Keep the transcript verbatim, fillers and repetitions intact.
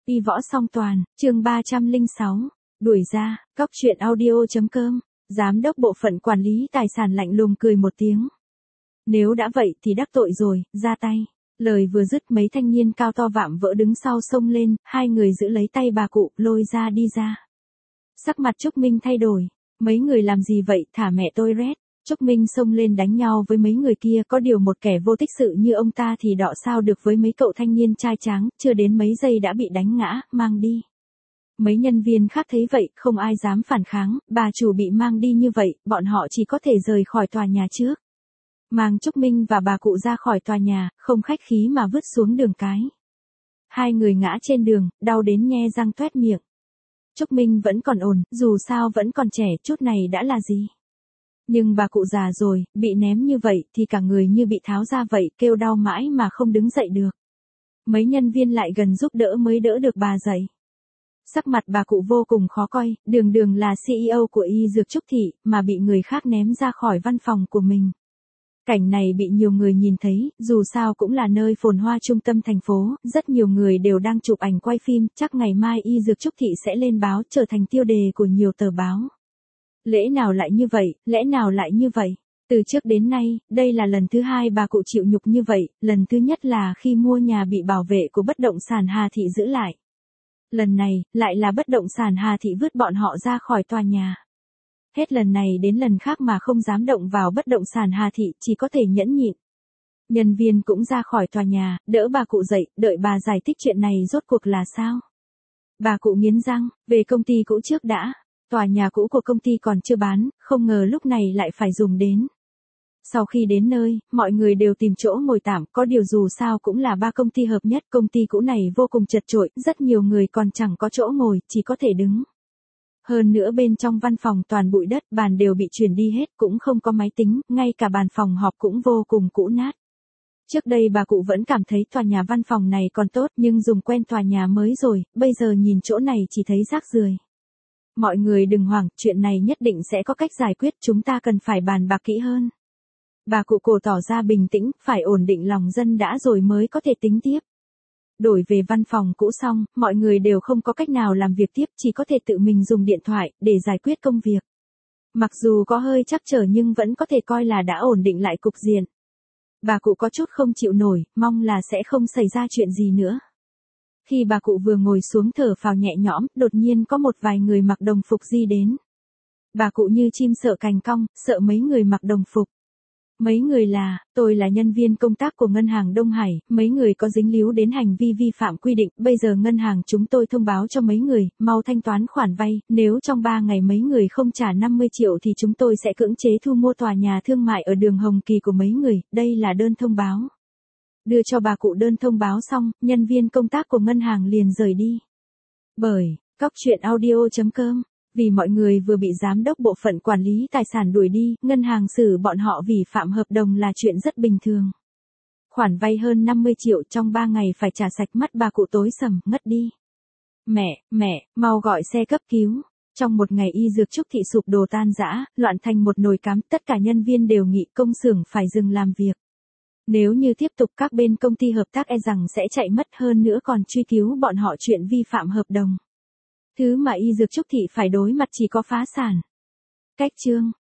Y võ song toàn, chương ba trăm lẻ sáu, đuổi ra, Cóc truyện audio.com, giám đốc bộ phận quản lý tài sản lạnh lùng cười một tiếng. Nếu đã vậy thì đắc tội rồi, ra tay. Lời vừa dứt mấy thanh niên cao to vạm vỡ đứng sau xông lên, hai người giữ lấy tay bà cụ, lôi ra đi ra. Sắc mặt Trúc Minh thay đổi, mấy người làm gì vậy, thả mẹ tôi rét. Trúc Minh xông lên đánh nhau với mấy người kia, có điều một kẻ vô tích sự như ông ta thì đọ sao được với mấy cậu thanh niên trai tráng, chưa đến mấy giây đã bị đánh ngã, mang đi. Mấy nhân viên khác thấy vậy, không ai dám phản kháng, bà chủ bị mang đi như vậy, bọn họ chỉ có thể rời khỏi tòa nhà trước. Mang Trúc Minh và bà cụ ra khỏi tòa nhà, không khách khí mà vứt xuống đường cái. Hai người ngã trên đường, đau đến nhe răng toét miệng. Trúc Minh vẫn còn ổn, dù sao vẫn còn trẻ, chút này đã là gì. Nhưng bà cụ già rồi, bị ném như vậy thì cả người như bị tháo ra vậy, kêu đau mãi mà không đứng dậy được. Mấy nhân viên lại gần giúp đỡ mới đỡ được bà dậy. Sắc mặt bà cụ vô cùng khó coi, đường đường là xê e ô của Y Dược Trúc Thị, mà bị người khác ném ra khỏi văn phòng của mình. Cảnh này bị nhiều người nhìn thấy, dù sao cũng là nơi phồn hoa trung tâm thành phố, rất nhiều người đều đang chụp ảnh quay phim, chắc ngày mai Y Dược Trúc Thị sẽ lên báo, trở thành tiêu đề của nhiều tờ báo. Lẽ nào lại như vậy, lẽ nào lại như vậy? Từ trước đến nay, đây là lần thứ hai bà cụ chịu nhục như vậy, lần thứ nhất là khi mua nhà bị bảo vệ của bất động sản Hà Thị giữ lại. Lần này, lại là bất động sản Hà Thị vứt bọn họ ra khỏi tòa nhà. Hết lần này đến lần khác mà không dám động vào bất động sản Hà Thị, chỉ có thể nhẫn nhịn. Nhân viên cũng ra khỏi tòa nhà, đỡ bà cụ dậy, đợi bà giải thích chuyện này rốt cuộc là sao. Bà cụ nghiến răng, về công ty cũ trước đã. Tòa nhà cũ của công ty còn chưa bán, không ngờ lúc này lại phải dùng đến. Sau khi đến nơi, mọi người đều tìm chỗ ngồi tạm, có điều dù sao cũng là ba công ty hợp nhất, công ty cũ này vô cùng chật chội, rất nhiều người còn chẳng có chỗ ngồi, chỉ có thể đứng. Hơn nữa bên trong văn phòng toàn bụi đất, bàn đều bị chuyển đi hết, cũng không có máy tính, ngay cả bàn phòng họp cũng vô cùng cũ nát. Trước đây bà cụ vẫn cảm thấy tòa nhà văn phòng này còn tốt, nhưng dùng quen tòa nhà mới rồi, bây giờ nhìn chỗ này chỉ thấy rác rưởi. Mọi người đừng hoảng, chuyện này nhất định sẽ có cách giải quyết, chúng ta cần phải bàn bạc kỹ hơn. Bà cụ cổ tỏ ra bình tĩnh, phải ổn định lòng dân đã rồi mới có thể tính tiếp. Đổi về văn phòng cũ xong, mọi người đều không có cách nào làm việc tiếp, chỉ có thể tự mình dùng điện thoại, để giải quyết công việc. Mặc dù có hơi trắc trở nhưng vẫn có thể coi là đã ổn định lại cục diện. Bà cụ có chút không chịu nổi, mong là sẽ không xảy ra chuyện gì nữa. Khi bà cụ vừa ngồi xuống thở phào nhẹ nhõm, đột nhiên có một vài người mặc đồng phục di đến. Bà cụ như chim sợ cành cong, sợ mấy người mặc đồng phục. Mấy người là, tôi là nhân viên công tác của ngân hàng Đông Hải, mấy người có dính líu đến hành vi vi phạm quy định, bây giờ ngân hàng chúng tôi thông báo cho mấy người, mau thanh toán khoản vay, nếu trong ba ngày mấy người không trả năm mươi triệu thì chúng tôi sẽ cưỡng chế thu mua tòa nhà thương mại ở đường Hồng Kỳ của mấy người, đây là đơn thông báo. Đưa cho bà cụ đơn thông báo xong, nhân viên công tác của ngân hàng liền rời đi. Bởi, Cóc truyện audio.com, vì mọi người vừa bị giám đốc bộ phận quản lý tài sản đuổi đi, ngân hàng xử bọn họ vi phạm hợp đồng là chuyện rất bình thường. Khoản vay hơn năm mươi triệu trong ba ngày phải trả sạch, mắt bà cụ tối sầm, ngất đi. Mẹ, mẹ, mau gọi xe cấp cứu. Trong một ngày Y Dược Trúc Thị sụp đổ tan rã, loạn thành một nồi cám, tất cả nhân viên đều nghị công xưởng phải dừng làm việc. Nếu như tiếp tục các bên công ty hợp tác e rằng sẽ chạy mất, hơn nữa còn truy cứu bọn họ chuyện vi phạm hợp đồng. Thứ mà Y Dược Trúc Thị phải đối mặt chỉ có phá sản. Cách chương